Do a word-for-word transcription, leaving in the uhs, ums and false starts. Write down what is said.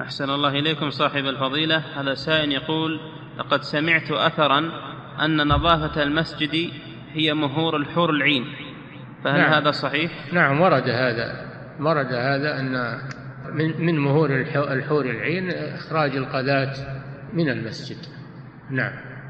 أحسن الله إليكم صاحب الفضيلة. هذا سائل يقول: لقد سمعت أثرا أن نظافة المسجد هي مهور الحور العين، فهل نعم. هذا صحيح؟ نعم، ورد هذا ورد هذا أن من مهور الحور العين إخراج القذاة من المسجد. نعم.